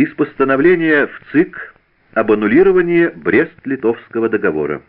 Из постановления в ЦИК об аннулировании Брест-Литовского договора.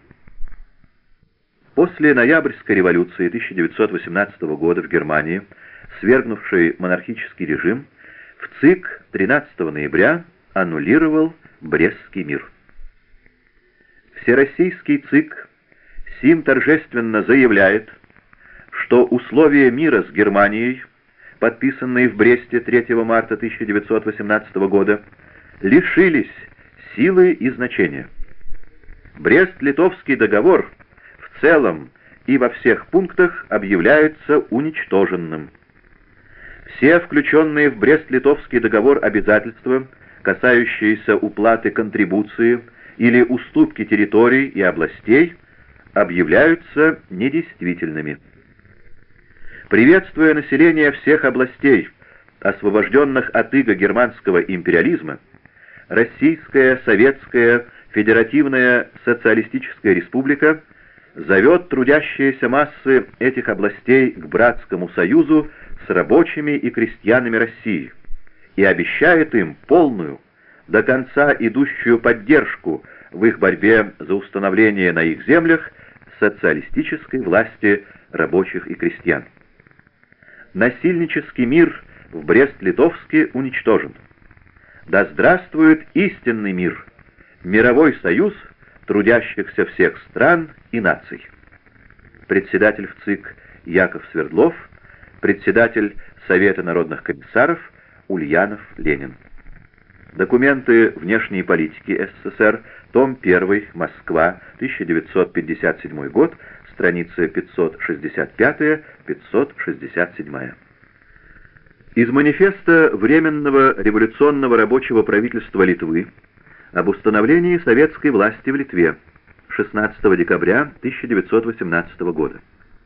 После Ноябрьской революции 1918 года в Германии, свергнувшей монархический режим, в ЦИК 13 ноября аннулировал Брестский мир. Всероссийский ЦИК сим торжественно заявляет, что условия мира с Германией, подписанные в Бресте 3 марта 1918 года, лишились силы и значения. Брест-Литовский договор в целом и во всех пунктах объявляется уничтоженным. Все включенные в Брест-Литовский договор обязательства, касающиеся уплаты контрибуции или уступки территорий и областей, объявляются недействительными. Приветствуя население всех областей, освобожденных от ига германского империализма, Российская Советская Федеративная Социалистическая Республика зовет трудящиеся массы этих областей к братскому союзу с рабочими и крестьянами России и обещает им полную, до конца идущую поддержку в их борьбе за установление на их землях социалистической власти рабочих и крестьян. Насильнический мир в Брест-Литовске уничтожен. Да здравствует истинный мир, мировой союз трудящихся всех стран и наций. Председатель в ЦИК Яков Свердлов, председатель Совета народных комиссаров Ульянов Ленин. Документы внешней политики СССР, том 1, Москва, 1957 год, страницы 565-567. Из манифеста Временного революционного рабочего правительства Литвы об установлении советской власти в Литве 16 декабря 1918 года.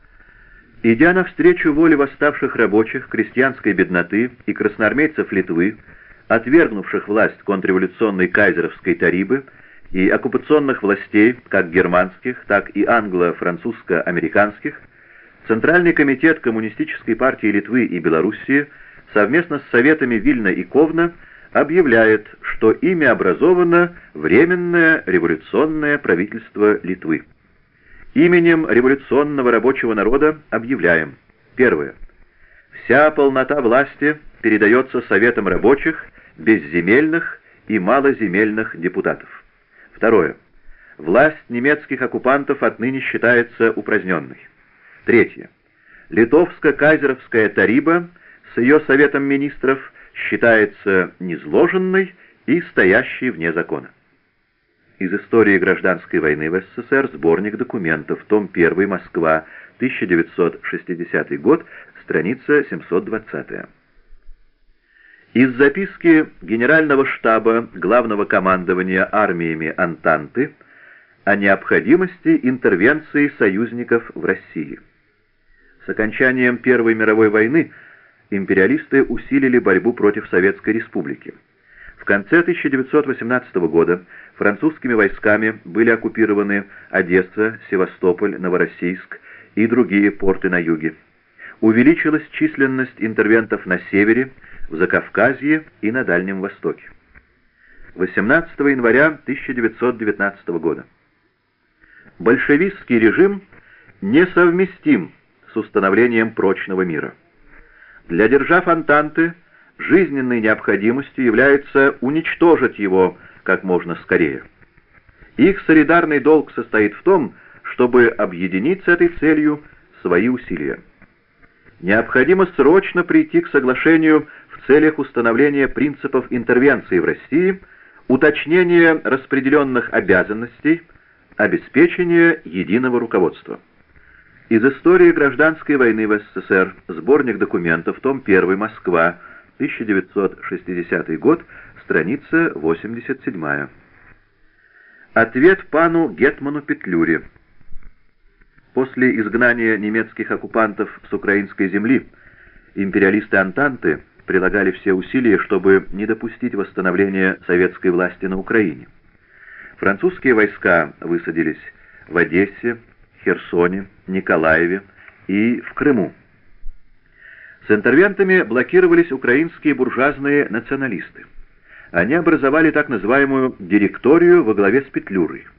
Идя навстречу воле восставших рабочих, крестьянской бедноты и красноармейцев Литвы, отвергнувших власть контрреволюционной кайзеровской Тарибы и оккупационных властей, как германских, так и англо-французско-американских, Центральный комитет Коммунистической партии Литвы и Белоруссии совместно с советами Вильна и Ковна объявляет, что ими образовано Временное революционное правительство Литвы. Именем революционного рабочего народа объявляем: первое. Вся полнота власти передается Советам рабочих, безземельных и малоземельных депутатов. Второе. Власть немецких оккупантов отныне считается упраздненной. Третье. Литовско-кайзеровская Тариба с ее Советом министров считается низложенной и стоящей вне закона. Из истории гражданской войны в СССР, сборник документов, том 1, Москва, 1960 год, страница 720. Из записки Генерального штаба Главного командования армиями Антанты о необходимости интервенции союзников в России. С окончанием Первой мировой войны империалисты усилили борьбу против Советской Республики. В конце 1918 года французскими войсками были оккупированы Одесса, Севастополь, Новороссийск и другие порты на юге. Увеличилась численность интервентов на севере, в Закавказье и на Дальнем Востоке. 18 января 1919 года. Большевистский режим несовместим с установлением прочного мира. Для держав Антанты жизненной необходимостью является уничтожить его как можно скорее. Их солидарный долг состоит в том, чтобы объединить с этой целью свои усилия. Необходимо срочно прийти к соглашению в целях установления принципов интервенции в России, уточнения распределенных обязанностей, обеспечения единого руководства. Из истории гражданской войны в СССР, сборник документов, том 1, Москва, 1960 год, страница 87. Ответ пану Гетману Петлюре. После изгнания немецких оккупантов с украинской земли империалисты Антанты прилагали все усилия, чтобы не допустить восстановления советской власти на Украине. Французские войска высадились в Одессе, Херсоне, Николаеве и в Крыму. С интервентами блокировались украинские буржуазные националисты. они образовали так называемую директорию во главе с Петлюрой.